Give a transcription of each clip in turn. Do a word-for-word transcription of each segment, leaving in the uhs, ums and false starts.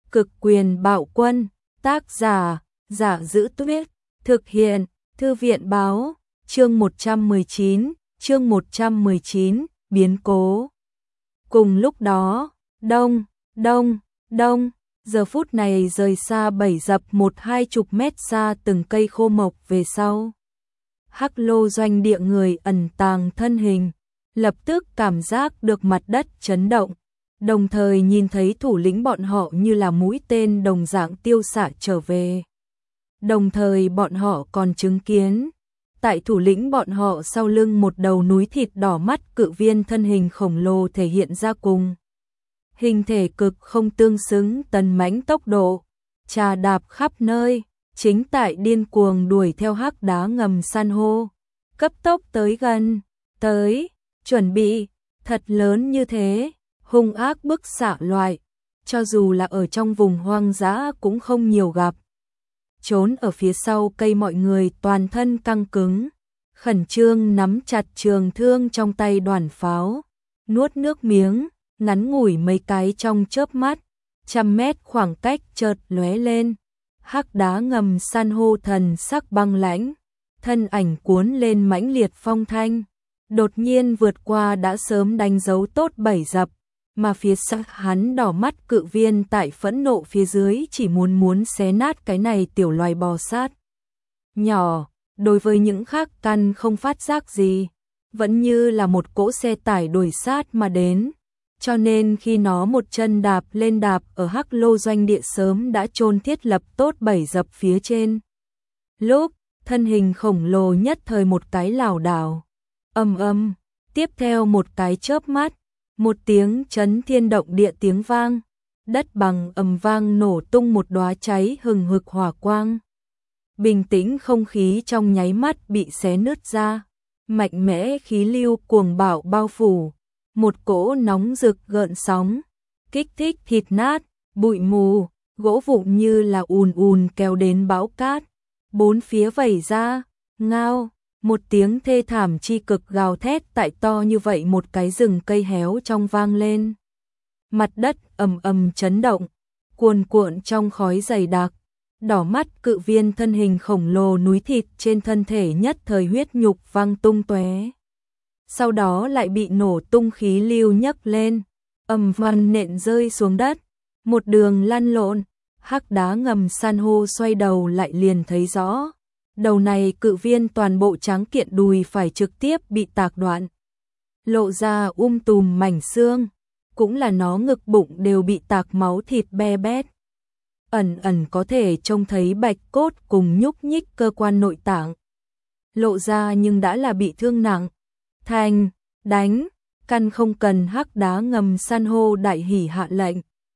Cực quyền bạo quân, tác giả, Giả Giữ Tuyết, thực hiện, Thư viện báo, chương một trăm mười chín, chương một trăm mười chín, biến cố. Cùng lúc đó, đông, đông, đông, giờ phút này rời xa bảy dặm một hai chục mét xa từng cây khô mộc về sau. Hắc Lô doanh địa người ẩn tàng thân hình, lập tức cảm giác được mặt đất chấn động, đồng thời nhìn thấy thủ lĩnh bọn họ như là mũi tên đồng dạng tiêu xạ trở về. Đồng thời bọn họ còn chứng kiến, tại thủ lĩnh bọn họ sau lưng một đầu núi thịt đỏ mắt cự viên thân hình khổng lồ thể hiện ra cùng. Hình thể cực không tương xứng tấn mãnh tốc độ, trà đạp khắp nơi, chính tại điên cuồng đuổi theo hắc đá ngầm san hô, cấp tốc tới gần, tới, chuẩn bị, thật lớn như thế, hung ác bức xạ loại, cho dù là ở trong vùng hoang dã cũng không nhiều gặp. Trốn ở phía sau cây mọi người toàn thân căng cứng, khẩn trương nắm chặt trường thương trong tay đoàn pháo, nuốt nước miếng, ngắn ngủi mấy cái trong chớp mắt, trăm mét khoảng cách chợt lóe lên, hắc đá ngầm san hô thần sắc băng lãnh, thân ảnh cuốn lên mãnh liệt phong thanh, đột nhiên vượt qua đã sớm đánh dấu tốt bảy dặm, mà phía sau hắn đỏ mắt cự viên tại phẫn nộ phía dưới chỉ muốn muốn xé nát cái này tiểu loài bò sát. Nhỏ, đối với những khác căn không phát giác gì, vẫn như là một cỗ xe tải đuổi sát mà đến, cho nên khi nó một chân đạp lên đạp ở Hắc Lô doanh địa sớm đã chôn thiết lập tốt bảy dặm phía trên. Lúc, thân hình khổng lồ nhất thời một cái lảo đảo, ầm ầm, tiếp theo một cái chớp mắt, một tiếng chấn thiên động địa tiếng vang, đất bằng ầm vang nổ tung một đóa cháy hừng hực hỏa quang. Bình tĩnh không khí trong nháy mắt bị xé nứt ra, mạnh mẽ khí lưu cuồng bạo bao phủ, một cỗ nóng rực gợn sóng, kích thích thịt nát, bụi mù, gỗ vụn như là ùn ùn kéo đến bão cát, bốn phía vẩy ra, ngao. Một tiếng thê thảm chi cực gào thét tại to như vậy một cái rừng cây héo trong vang lên. Mặt đất ầm ầm chấn động, cuồn cuộn trong khói dày đặc, đỏ mắt cự viên thân hình khổng lồ núi thịt trên thân thể nhất thời huyết nhục văng tung tóe. Sau đó lại bị nổ tung khí lưu nhấc lên, ầm vang nện rơi xuống đất, một đường lăn lộn, hắc đá ngầm san hô xoay đầu lại liền thấy rõ. Đầu này cự viên toàn bộ tráng kiện đùi phải trực tiếp bị tạc đoạn, lộ ra um tùm mảnh xương, cũng là nó ngực bụng đều bị tạc máu thịt be bét. Ẩn ẩn có thể trông thấy bạch cốt cùng nhúc nhích cơ quan nội tạng. Lộ ra nhưng đã là bị thương nặng. Thành, đánh, căn không cần hắc đá ngầm san hô đại hỉ hạ lệnh.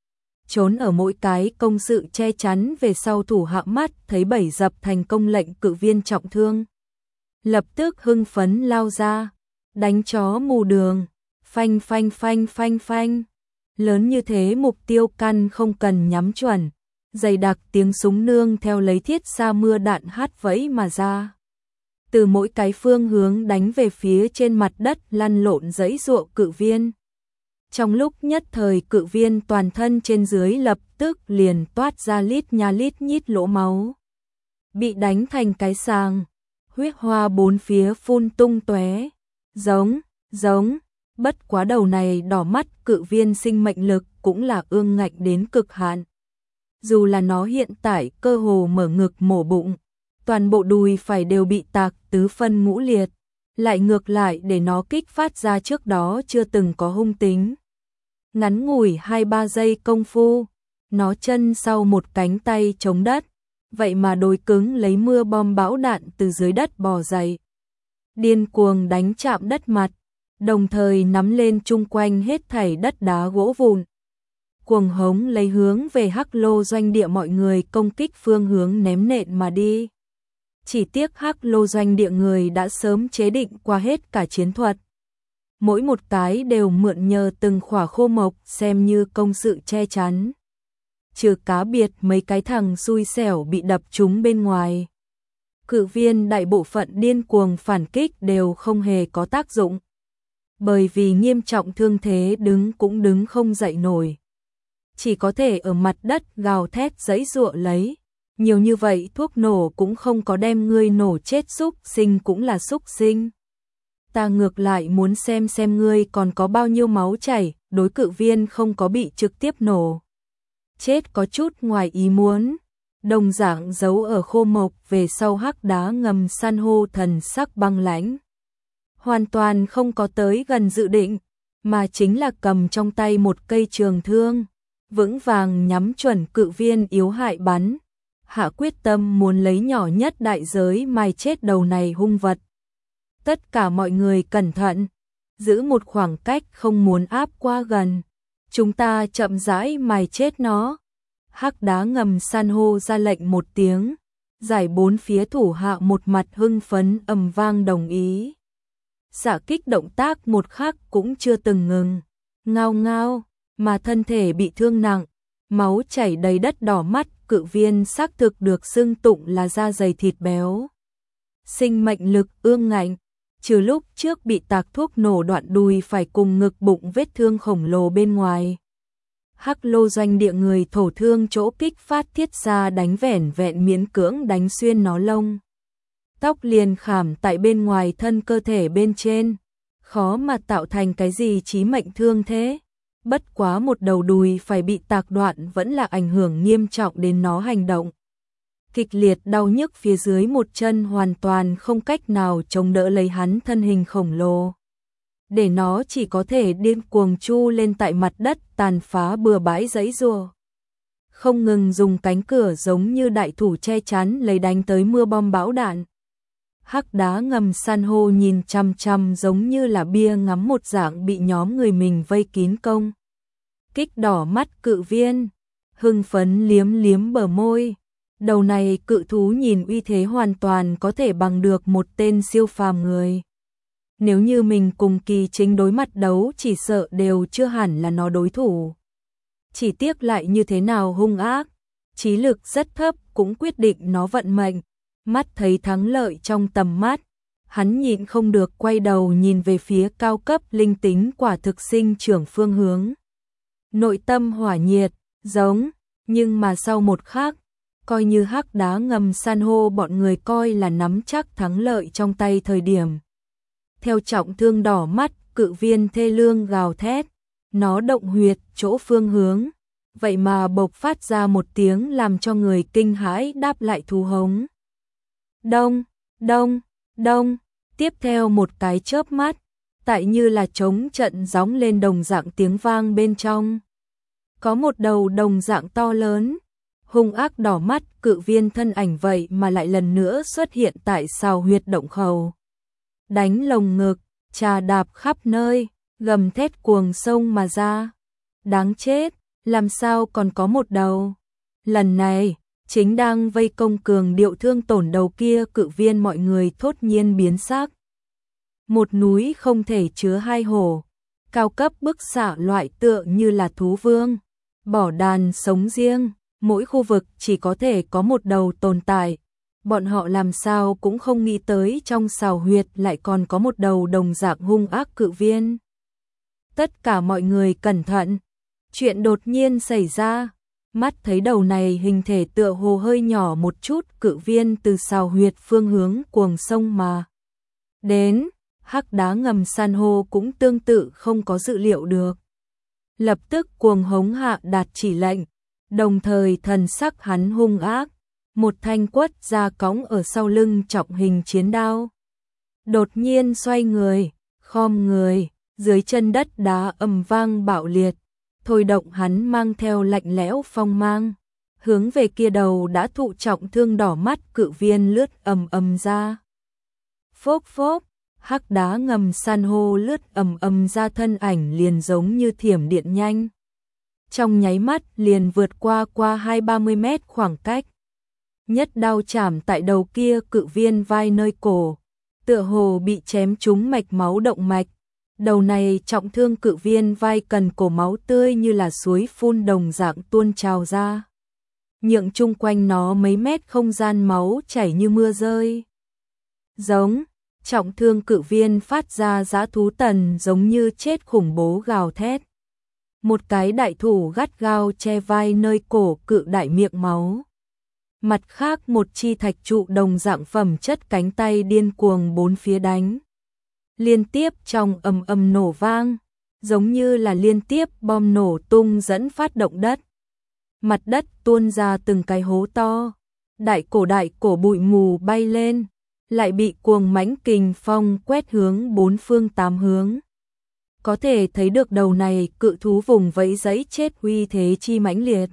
Trốn ở mỗi cái công sự che chắn về sau thủ hạ mắt thấy bảy dập thành công lệnh cự viên trọng thương. Lập tức hưng phấn lao ra, đánh chó mù đường, phanh phanh phanh phanh phanh. Lớn như thế mục tiêu căn không cần nhắm chuẩn, dày đặc tiếng súng nương theo lấy thiết xa mưa đạn hát vẫy mà ra. Từ mỗi cái phương hướng đánh về phía trên mặt đất lăn lộn giãy giụa cự viên. Trong lúc nhất thời cự viên toàn thân trên dưới lập tức liền toát ra lít nha lít nhít lỗ máu. Bị đánh thành cái sàng, huyết hoa bốn phía phun tung tóe, giống, giống, bất quá đầu này đỏ mắt cự viên sinh mệnh lực cũng là ương ngạnh đến cực hạn. Dù là nó hiện tại cơ hồ mở ngực mổ bụng, toàn bộ đùi phải đều bị tạc tứ phân ngũ liệt, lại ngược lại để nó kích phát ra trước đó chưa từng có hung tính. Ngắn ngủi hai ba giây công phu, nó chân sau một cánh tay chống đất, vậy mà đối cứng lấy mưa bom bão đạn từ dưới đất bò dậy. Điên cuồng đánh chạm đất mặt, đồng thời nắm lên chung quanh hết thảy đất đá gỗ vụn. Cuồng hống lấy hướng về Hắc Lô doanh địa mọi người công kích phương hướng ném nện mà đi. Chỉ tiếc Hắc Lô doanh địa người đã sớm chế định qua hết cả chiến thuật. Mỗi một cái đều mượn nhờ từng khỏa khô mộc xem như công sự che chắn. Trừ cá biệt mấy cái thằng xui xẻo bị đập trúng bên ngoài. Cự viên đại bộ phận điên cuồng phản kích đều không hề có tác dụng. Bởi vì nghiêm trọng thương thế đứng cũng đứng không dậy nổi. chỉ có thể ở mặt đất gào thét giãy giụa lấy. Nhiều như vậy thuốc nổ cũng không có đem ngươi nổ chết, xúc sinh cũng là xúc sinh. Ta ngược lại muốn xem xem ngươi còn có bao nhiêu máu chảy. Đối cự viên không có bị trực tiếp nổ chết có chút ngoài ý muốn. Đồng dạng giấu ở khô mộc về sau hắc đá ngầm san hô thần sắc băng lãnh. Hoàn toàn không có tới gần dự định, mà chính là cầm trong tay một cây trường thương, vững vàng nhắm chuẩn cự viên yếu hại bắn. Hạ quyết tâm muốn lấy nhỏ nhất đại giới mài chết đầu này hung vật. Tất cả mọi người cẩn thận, giữ một khoảng cách không muốn áp qua gần. Chúng ta chậm rãi mài chết nó. Hắc đá ngầm san hô ra lệnh một tiếng, giải bốn phía thủ hạ một mặt hưng phấn ầm vang đồng ý. Xạ kích động tác một khắc cũng chưa từng ngừng, ngao ngao, mà thân thể bị thương nặng, máu chảy đầy đất đỏ mắt, cự viên xác thực được xưng tụng là da dày thịt béo. Sinh mệnh lực ương ngạnh, trừ lúc trước bị tạc thuốc nổ đoạn đùi phải cùng ngực bụng vết thương khổng lồ bên ngoài. Hắc lô doanh địa người thổ thương chỗ kích phát thiết ra đánh vẻn vẹn miễn cưỡng đánh xuyên nó lông. Tóc liền khảm tại bên ngoài thân cơ thể bên trên, khó mà tạo thành cái gì chí mệnh thương thế. Bất quá một đầu đùi phải bị tạc đoạn vẫn là ảnh hưởng nghiêm trọng đến nó hành động. Kịch liệt đau nhức phía dưới một chân hoàn toàn không cách nào chống đỡ lấy hắn thân hình khổng lồ. Để nó chỉ có thể điên cuồng chu lên tại mặt đất tàn phá bừa bãi giãy giụa. Không ngừng dùng cánh cửa giống như đại thủ che chắn lấy đánh tới mưa bom bão đạn. Hắc đá ngầm san hô nhìn chằm chằm giống như là bia ngắm một dạng bị nhóm người mình vây kín công. Kích đỏ mắt cự viên, hưng phấn liếm liếm bờ môi. Đầu này cự thú nhìn uy thế hoàn toàn có thể bằng được một tên siêu phàm người. Nếu như mình cùng Kỳ Chính đối mặt đấu chỉ sợ đều chưa hẳn là nó đối thủ. Chỉ tiếc lại như thế nào hung ác, trí lực rất thấp cũng quyết định nó vận mệnh. Mắt thấy thắng lợi trong tầm mắt, hắn nhịn không được quay đầu nhìn về phía cao cấp linh tính quả thực sinh trưởng phương hướng. Nội tâm hỏa nhiệt, giống, nhưng mà sau một khắc, coi như hắc đá ngầm san hô bọn người coi là nắm chắc thắng lợi trong tay thời điểm. Theo trọng thương đỏ mắt, cự viên thê lương gào thét, nó động huyệt chỗ phương hướng, vậy mà bộc phát ra một tiếng làm cho người kinh hãi đáp lại thú hống. Đông, đông, đông, tiếp theo một cái chớp mắt, tại như là trống trận gióng lên đồng dạng tiếng vang bên trong. Có một đầu đồng dạng to lớn, hung ác đỏ mắt cự viên thân ảnh vậy mà lại lần nữa xuất hiện tại sào huyệt động khẩu. Đánh lồng ngực, trà đạp khắp nơi, gầm thét cuồng sông mà ra. Đáng chết, làm sao còn có một đầu. Lần này, chính đang vây công cường điệu thương tổn đầu kia cự viên mọi người thốt nhiên biến sắc. Một núi không thể chứa hai hổ, cao cấp bức xạ loại tựa như là thú vương, bỏ đàn sống riêng, mỗi khu vực chỉ có thể có một đầu tồn tại. Bọn họ làm sao cũng không nghĩ tới trong sào huyệt lại còn có một đầu đồng dạng hung ác cự viên. Tất cả mọi người cẩn thận, chuyện đột nhiên xảy ra. Mắt thấy đầu này hình thể tựa hồ hơi nhỏ một chút cự viên từ sào huyệt phương hướng cuồng sông mà đến, hắc đá ngầm san hô cũng tương tự không có dự liệu được. Lập tức cuồng hống hạ đạt chỉ lệnh, đồng thời thần sắc hắn hung ác, một thanh quất ra cõng ở sau lưng trọng hình chiến đao. Đột nhiên xoay người, khom người, dưới chân đất đá ầm vang bạo liệt. Thôi động hắn mang theo lạnh lẽo phong mang, hướng về kia đầu đã thụ trọng thương đỏ mắt cự viên lướt ầm ầm ra. Phốc phốc, hắc đá ngầm san hô lướt ầm ầm ra thân ảnh liền giống như thiểm điện nhanh. Trong nháy mắt liền vượt qua qua hai ba mươi mét khoảng cách. Nhất đao chảm tại đầu kia cự viên vai nơi cổ, tựa hồ bị chém trúng mạch máu động mạch. Đầu này trọng thương cự viên vai cần cổ máu tươi như là suối phun đồng dạng tuôn trào ra. Nhượng chung quanh nó mấy mét không gian máu chảy như mưa rơi. Giống, trọng thương cự viên phát ra dã thú tần giống như chết khủng bố gào thét. một cái đại thủ gắt gao che vai nơi cổ cự đại miệng máu. Mặt khác một chi thạch trụ đồng dạng phẩm chất cánh tay điên cuồng bốn phía đánh. Liên tiếp trong ầm ầm nổ vang, giống như là liên tiếp bom nổ tung dẫn phát động đất. Mặt đất tuôn ra từng cái hố to, đại cổ đại cổ bụi mù bay lên, lại bị cuồng mãnh kình phong quét hướng bốn phương tám hướng. Có thể thấy được đầu này cự thú vùng vẫy giấy chết uy thế chi mãnh liệt.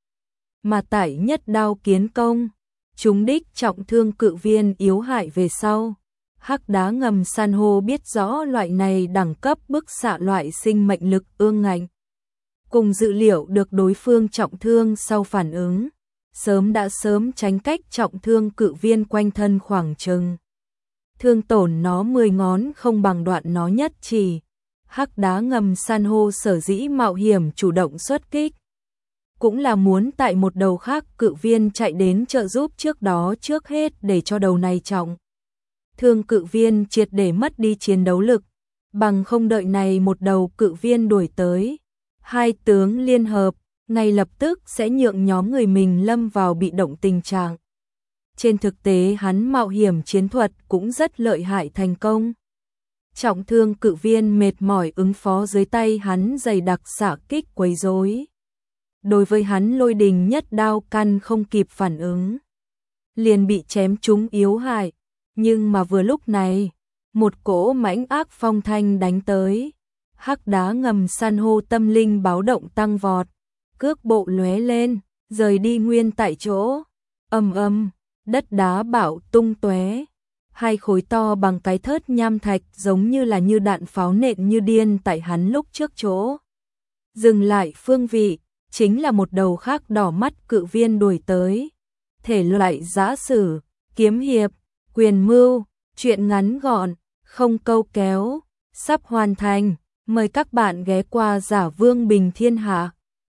Mà tại nhất đao kiến công, chúng đích trọng thương cự viên yếu hại về sau. Hắc đá ngầm san hô biết rõ loại này đẳng cấp bức xạ loại sinh mệnh lực ương ngạnh. Cùng dự liệu được đối phương trọng thương sau phản ứng, sớm đã sớm tránh cách trọng thương cự viên quanh thân khoảng chừng. Thương tổn nó mười ngón không bằng đoạn nó nhất chỉ. Hắc đá ngầm san hô sở dĩ mạo hiểm chủ động xuất kích, cũng là muốn tại một đầu khác cự viên chạy đến trợ giúp trước đó trước hết để cho đầu này trọng thương cự viên triệt để mất đi chiến đấu lực, bằng không đợi này một đầu cự viên đuổi tới. Hai tướng liên hợp, ngay lập tức sẽ nhượng nhóm người mình lâm vào bị động tình trạng. Trên thực tế hắn mạo hiểm chiến thuật cũng rất lợi hại thành công. Trọng thương cự viên mệt mỏi ứng phó dưới tay hắn dày đặc xạ kích quấy rối. Đối với hắn lôi đình nhất đao căn không kịp phản ứng, liền bị chém trúng yếu hại. Nhưng mà vừa lúc này, một cỗ mãnh ác phong thanh đánh tới. Hắc đá ngầm san hô tâm linh báo động tăng vọt, cước bộ lóe lên, rời đi nguyên tại chỗ. Ầm ầm, đất đá bạo tung tóe. Hai khối to bằng cái thớt nham thạch giống như là như đạn pháo nện như điên tại hắn lúc trước chỗ. Dừng lại phương vị, chính là một đầu khác đỏ mắt cự viên đuổi tới. Thể loại giã sử, kiếm hiệp, quyền mưu, truyện ngắn gọn, không câu kéo, sắp hoàn thành. Mời các bạn ghé qua Giả Vương Bình Thiên Hạ.